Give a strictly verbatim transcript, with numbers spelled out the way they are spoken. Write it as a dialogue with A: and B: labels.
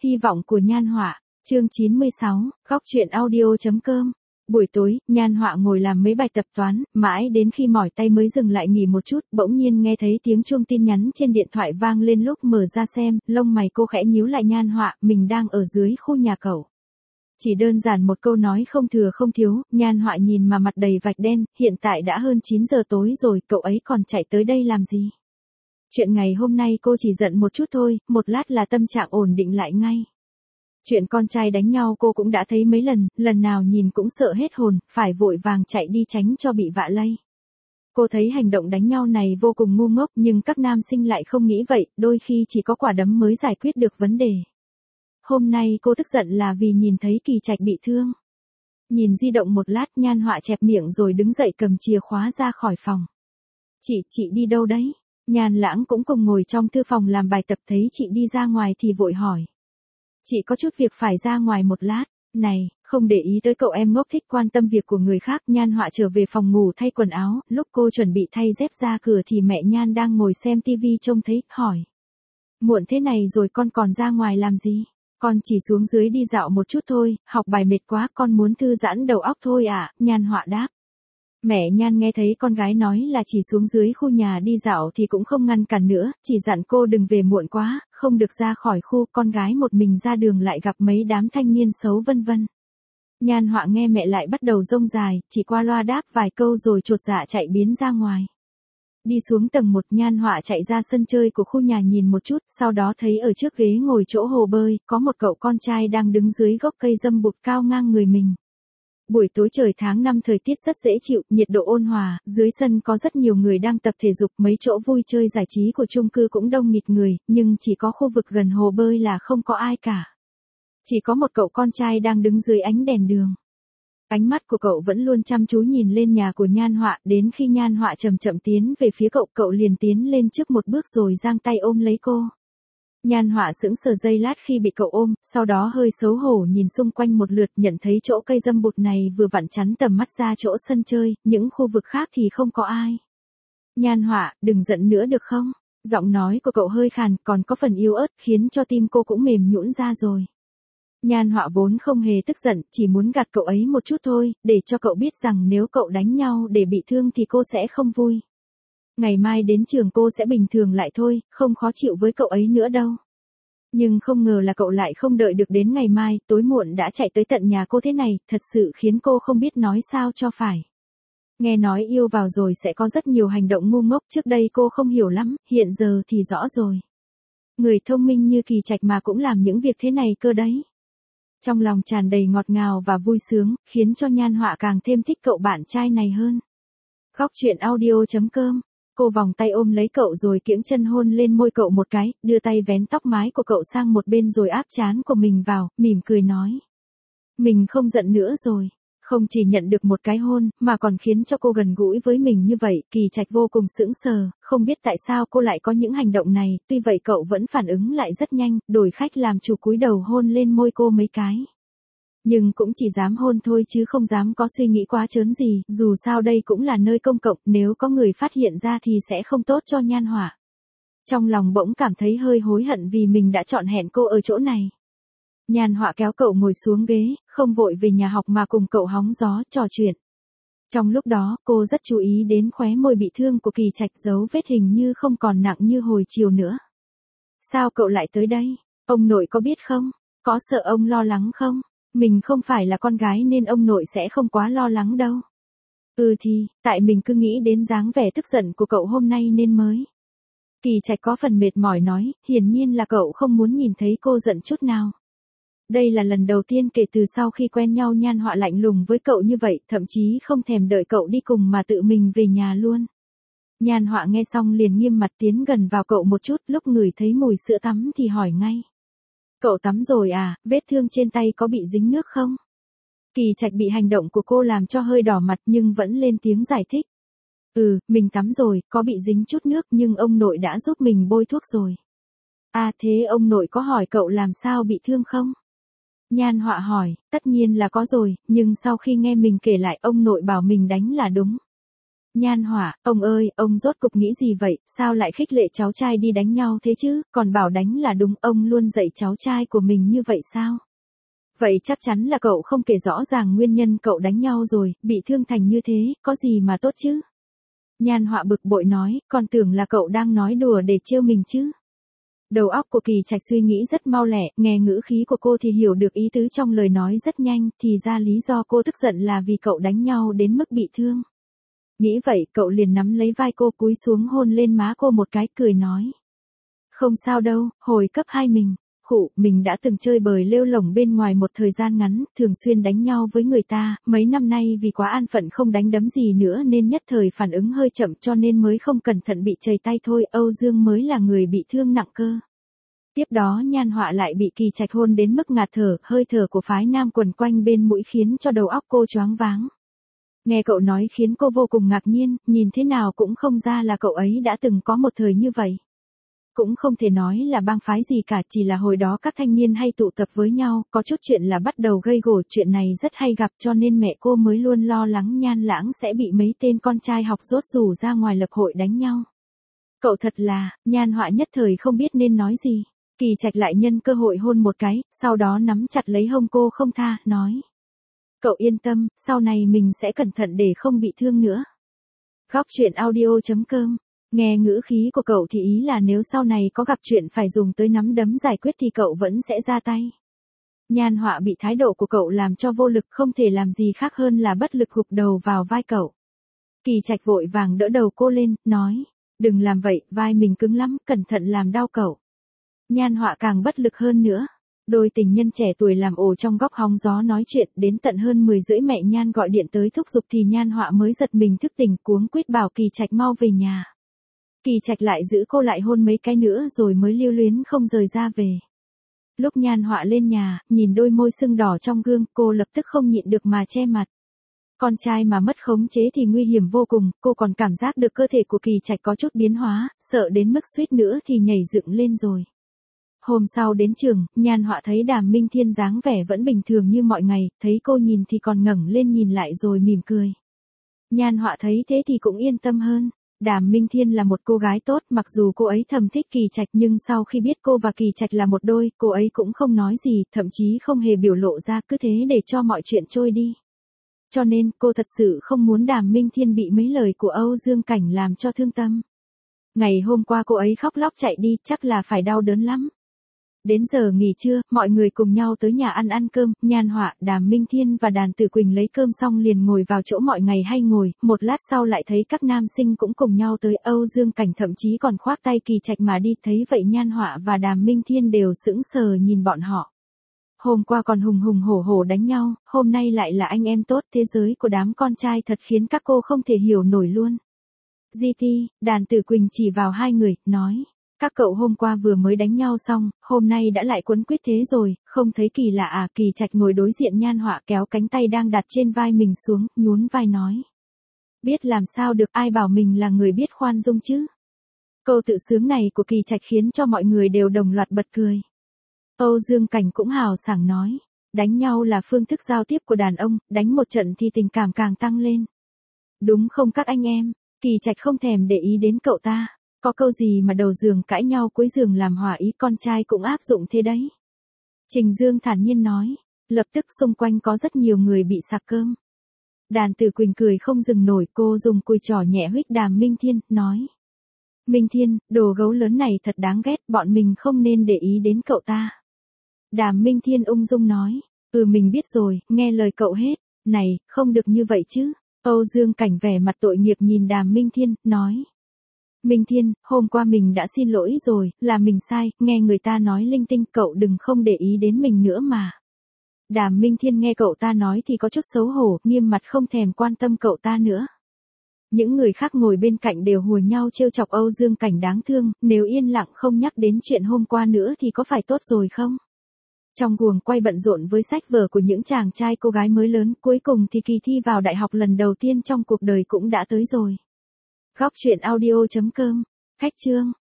A: Hy vọng của Nhan Họa, chương chín mươi sáu, góc truyện audio.com. Buổi tối, Nhan Họa ngồi làm mấy bài tập toán, mãi đến khi mỏi tay mới dừng lại nghỉ một chút, bỗng nhiên nghe thấy tiếng chuông tin nhắn trên điện thoại vang lên. Lúc mở ra xem, lông mày cô khẽ nhíu lại. Nhan Họa, mình đang ở dưới khu nhà cậu. Chỉ đơn giản một câu nói không thừa không thiếu. Nhan Họa nhìn mà mặt đầy vạch đen, hiện tại đã hơn chín giờ tối rồi, cậu ấy còn chạy tới đây làm gì? Chuyện ngày hôm nay cô chỉ giận một chút thôi, một lát là tâm trạng ổn định lại ngay. Chuyện con trai đánh nhau cô cũng đã thấy mấy lần, lần nào nhìn cũng sợ hết hồn, phải vội vàng chạy đi tránh cho bị vạ lây. Cô thấy hành động đánh nhau này vô cùng ngu ngốc, nhưng các nam sinh lại không nghĩ vậy, đôi khi chỉ có quả đấm mới giải quyết được vấn đề. Hôm nay cô tức giận là vì nhìn thấy Kỳ Trạch bị thương. Nhìn di động một lát, Nhan Họa chẹp miệng rồi đứng dậy cầm chìa khóa ra khỏi phòng. Chị, chị đi đâu đấy? Nhan Lãng cũng cùng ngồi trong thư phòng làm bài tập, thấy chị đi ra ngoài thì vội hỏi. Chị có chút việc phải ra ngoài một lát. Này, không để ý tới cậu em ngốc thích quan tâm việc của người khác. Nhan Họa trở về phòng ngủ thay quần áo, lúc cô chuẩn bị thay dép ra cửa thì mẹ Nhan đang ngồi xem tivi trông thấy, hỏi. Muộn thế này rồi con còn ra ngoài làm gì? Con chỉ xuống dưới đi dạo một chút thôi, học bài mệt quá, con muốn thư giãn đầu óc thôi ạ. Nhan Họa đáp. Mẹ Nhan nghe thấy con gái nói là chỉ xuống dưới khu nhà đi dạo thì cũng không ngăn cản nữa, chỉ dặn cô đừng về muộn quá, không được ra khỏi khu. Con gái một mình ra đường lại gặp mấy đám thanh niên xấu vân vân. Nhan Họa nghe mẹ lại bắt đầu rông dài, chỉ qua loa đáp vài câu rồi chột dạ chạy biến ra ngoài. Đi xuống tầng một, Nhan Họa chạy ra sân chơi của khu nhà nhìn một chút, sau đó thấy ở trước ghế ngồi chỗ hồ bơi, có một cậu con trai đang đứng dưới gốc cây dâm bụt cao ngang người mình. Buổi tối trời tháng năm thời tiết rất dễ chịu, nhiệt độ ôn hòa, dưới sân có rất nhiều người đang tập thể dục, mấy chỗ vui chơi giải trí của chung cư cũng đông nghịt người, nhưng chỉ có khu vực gần hồ bơi là không có ai cả. Chỉ có một cậu con trai đang đứng dưới ánh đèn đường. Ánh mắt của cậu vẫn luôn chăm chú nhìn lên nhà của Nhan Họa, đến khi Nhan Họa chậm chậm tiến về phía cậu, cậu liền tiến lên trước một bước rồi giang tay ôm lấy cô. Nhan Họa sững sờ giây lát khi bị cậu ôm, sau đó hơi xấu hổ nhìn xung quanh một lượt, nhận thấy chỗ cây dâm bụt này vừa vặn chắn tầm mắt ra chỗ sân chơi, những khu vực khác thì không có ai. Nhan Họa, đừng giận nữa được không? Giọng nói của cậu hơi khàn, còn có phần yếu ớt, khiến cho tim cô cũng mềm nhũn ra rồi. Nhan Họa vốn không hề tức giận, chỉ muốn gạt cậu ấy một chút thôi, để cho cậu biết rằng nếu cậu đánh nhau để bị thương thì cô sẽ không vui. Ngày mai đến trường cô sẽ bình thường lại thôi, không khó chịu với cậu ấy nữa đâu. Nhưng không ngờ là cậu lại không đợi được đến ngày mai, tối muộn đã chạy tới tận nhà cô thế này, thật sự khiến cô không biết nói sao cho phải. Nghe nói yêu vào rồi sẽ có rất nhiều hành động ngu ngốc, trước đây cô không hiểu lắm, hiện giờ thì rõ rồi. Người thông minh như Kỳ Trạch mà cũng làm những việc thế này cơ đấy. Trong lòng tràn đầy ngọt ngào và vui sướng, khiến cho Nhan Họa càng thêm thích cậu bạn trai này hơn. Góc truyện audio.com. Cô vòng tay ôm lấy cậu rồi kiễng chân hôn lên môi cậu một cái, đưa tay vén tóc mái của cậu sang một bên rồi áp trán của mình vào, mỉm cười nói. Mình không giận nữa rồi. Không chỉ nhận được một cái hôn, mà còn khiến cho cô gần gũi với mình như vậy. Kỳ Trạch vô cùng sững sờ, không biết tại sao cô lại có những hành động này, tuy vậy cậu vẫn phản ứng lại rất nhanh, đổi khách làm chủ cúi đầu hôn lên môi cô mấy cái. Nhưng cũng chỉ dám hôn thôi chứ không dám có suy nghĩ quá trớn gì, dù sao đây cũng là nơi công cộng, nếu có người phát hiện ra thì sẽ không tốt cho Nhan Họa. Trong lòng bỗng cảm thấy hơi hối hận vì mình đã chọn hẹn cô ở chỗ này. Nhan Họa kéo cậu ngồi xuống ghế, không vội về nhà học mà cùng cậu hóng gió, trò chuyện. Trong lúc đó, cô rất chú ý đến khóe môi bị thương của Kỳ Trạch, dấu vết hình như không còn nặng như hồi chiều nữa. Sao cậu lại tới đây? Ông nội có biết không? Có sợ ông lo lắng không? Mình không phải là con gái nên ông nội sẽ không quá lo lắng đâu. Ừ thì, tại mình cứ nghĩ đến dáng vẻ tức giận của cậu hôm nay nên mới. Kỳ Trạch có phần mệt mỏi nói, hiển nhiên là cậu không muốn nhìn thấy cô giận chút nào. Đây là lần đầu tiên kể từ sau khi quen nhau Nhan Họa lạnh lùng với cậu như vậy, thậm chí không thèm đợi cậu đi cùng mà tự mình về nhà luôn. Nhan Họa nghe xong liền nghiêm mặt tiến gần vào cậu một chút, lúc ngửi thấy mùi sữa tắm thì hỏi ngay. Cậu tắm rồi à, vết thương trên tay có bị dính nước không? Kỳ Trạch bị hành động của cô làm cho hơi đỏ mặt nhưng vẫn lên tiếng giải thích. Ừ, mình tắm rồi, có bị dính chút nước nhưng ông nội đã giúp mình bôi thuốc rồi. À thế ông nội có hỏi cậu làm sao bị thương không? Nhan Họa hỏi, tất nhiên là có rồi, nhưng sau khi nghe mình kể lại ông nội bảo mình đánh là đúng. Nhan Họa, ông ơi, ông rốt cục nghĩ gì vậy, sao lại khích lệ cháu trai đi đánh nhau thế chứ, còn bảo đánh là đúng, ông luôn dạy cháu trai của mình như vậy sao? Vậy chắc chắn là cậu không kể rõ ràng nguyên nhân cậu đánh nhau rồi, bị thương thành như thế, có gì mà tốt chứ? Nhan Họa bực bội nói, còn tưởng là cậu đang nói đùa để trêu mình chứ. Đầu óc của Kỳ Trạch suy nghĩ rất mau lẹ, nghe ngữ khí của cô thì hiểu được ý tứ trong lời nói rất nhanh, thì ra lý do cô tức giận là vì cậu đánh nhau đến mức bị thương. Nghĩ vậy, cậu liền nắm lấy vai cô cúi xuống hôn lên má cô một cái, cười nói. Không sao đâu, hồi cấp hai mình, khụ, mình đã từng chơi bời lêu lổng bên ngoài một thời gian ngắn, thường xuyên đánh nhau với người ta, mấy năm nay vì quá an phận không đánh đấm gì nữa nên nhất thời phản ứng hơi chậm cho nên mới không cẩn thận bị chày tay thôi, Âu Dương mới là người bị thương nặng cơ. Tiếp đó Nhan Họa lại bị Kỳ Trạch hôn đến mức ngạt thở, hơi thở của phái nam quần quanh bên mũi khiến cho đầu óc cô choáng váng. Nghe cậu nói khiến cô vô cùng ngạc nhiên, nhìn thế nào cũng không ra là cậu ấy đã từng có một thời như vậy. Cũng không thể nói là bang phái gì cả, chỉ là hồi đó các thanh niên hay tụ tập với nhau, có chút chuyện là bắt đầu gây gổ, chuyện này rất hay gặp cho nên mẹ cô mới luôn lo lắng Nhan Lãng sẽ bị mấy tên con trai học dốt rủ ra ngoài lập hội đánh nhau. Cậu thật là, Nhan Họa nhất thời không biết nên nói gì. Kỳ Trạch lại nhân cơ hội hôn một cái, sau đó nắm chặt lấy hông cô không tha, nói. Cậu yên tâm, sau này mình sẽ cẩn thận để không bị thương nữa. Góc truyện audio chấm com. Nghe ngữ khí của cậu thì ý là nếu sau này có gặp chuyện phải dùng tới nắm đấm giải quyết thì cậu vẫn sẽ ra tay. Nhan Họa bị thái độ của cậu làm cho vô lực, không thể làm gì khác hơn là bất lực gục đầu vào vai cậu. Kỳ Trạch vội vàng đỡ đầu cô lên, nói. Đừng làm vậy, vai mình cứng lắm, cẩn thận làm đau cậu. Nhan Họa càng bất lực hơn nữa. Đôi tình nhân trẻ tuổi làm ồ trong góc hóng gió nói chuyện, đến tận hơn mười rưỡi mẹ Nhan gọi điện tới thúc giục thì Nhan Họa mới giật mình thức tỉnh, cuống quýt bảo Kỳ Trạch mau về nhà. Kỳ Trạch lại giữ cô lại hôn mấy cái nữa rồi mới lưu luyến không rời ra về. Lúc Nhan Họa lên nhà, nhìn đôi môi sưng đỏ trong gương, cô lập tức không nhịn được mà che mặt. Con trai mà mất khống chế thì nguy hiểm vô cùng, cô còn cảm giác được cơ thể của Kỳ Trạch có chút biến hóa, sợ đến mức suýt nữa thì nhảy dựng lên rồi. Hôm sau đến trường, Nhan Họa thấy Đàm Minh Thiên dáng vẻ vẫn bình thường như mọi ngày, thấy cô nhìn thì còn ngẩng lên nhìn lại rồi mỉm cười. Nhan Họa thấy thế thì cũng yên tâm hơn. Đàm Minh Thiên là một cô gái tốt, mặc dù cô ấy thầm thích Kỳ Trạch nhưng sau khi biết cô và Kỳ Trạch là một đôi, cô ấy cũng không nói gì, thậm chí không hề biểu lộ ra, cứ thế để cho mọi chuyện trôi đi. Cho nên, cô thật sự không muốn Đàm Minh Thiên bị mấy lời của Âu Dương Cảnh làm cho thương tâm. Ngày hôm qua cô ấy khóc lóc chạy đi, chắc là phải đau đớn lắm. Đến giờ nghỉ trưa, mọi người cùng nhau tới nhà ăn ăn cơm, Nhan Họa, Đàm Minh Thiên và Đàn Tử Quỳnh lấy cơm xong liền ngồi vào chỗ mọi ngày hay ngồi, một lát sau lại thấy các nam sinh cũng cùng nhau tới, Âu Dương Cảnh thậm chí còn khoác tay Kỳ Trạch mà đi, thấy vậy Nhan Họa và Đàm Minh Thiên đều sững sờ nhìn bọn họ. Hôm qua còn hùng hùng hổ hổ đánh nhau, hôm nay lại là anh em tốt, thế giới của đám con trai thật khiến các cô không thể hiểu nổi luôn. giê tê, Đàn Tử Quỳnh chỉ vào hai người, nói. Các cậu hôm qua vừa mới đánh nhau xong, hôm nay đã lại quấn quýt thế rồi, không thấy kỳ lạ à? Kỳ Trạch ngồi đối diện Nhan Họa kéo cánh tay đang đặt trên vai mình xuống, nhún vai nói. Biết làm sao được, ai bảo mình là người biết khoan dung chứ? Câu tự sướng này của Kỳ Trạch khiến cho mọi người đều đồng loạt bật cười. Âu Dương Cảnh cũng hào sảng nói. Đánh nhau là phương thức giao tiếp của đàn ông, đánh một trận thì tình cảm càng tăng lên. Đúng không các anh em? Kỳ Trạch không thèm để ý đến cậu ta. Có câu gì mà đầu giường cãi nhau cuối giường làm hòa ý, con trai cũng áp dụng thế đấy. Trình Dương thản nhiên nói. Lập tức xung quanh có rất nhiều người bị sặc cơm. Đàn Tử Quỳnh cười không dừng nổi, cô dùng cùi trỏ nhẹ huých Đàm Minh Thiên, nói. Minh Thiên, đồ gấu lớn này thật đáng ghét, bọn mình không nên để ý đến cậu ta. Đàm Minh Thiên ung dung nói. Ừ mình biết rồi, nghe lời cậu hết. Này, không được như vậy chứ. Âu Dương Cảnh vẻ mặt tội nghiệp nhìn Đàm Minh Thiên, nói. Minh Thiên, hôm qua mình đã xin lỗi rồi, là mình sai, nghe người ta nói linh tinh, cậu đừng không để ý đến mình nữa mà. Đàm Minh Thiên nghe cậu ta nói thì có chút xấu hổ, nghiêm mặt không thèm quan tâm cậu ta nữa. Những người khác ngồi bên cạnh đều hùa nhau trêu chọc Âu Dương Cảnh đáng thương, nếu yên lặng không nhắc đến chuyện hôm qua nữa thì có phải tốt rồi không? Trong guồng quay bận rộn với sách vở của những chàng trai cô gái mới lớn, cuối cùng thì kỳ thi vào đại học lần đầu tiên trong cuộc đời cũng đã tới rồi. Góc truyện audio chấm com, khách chương.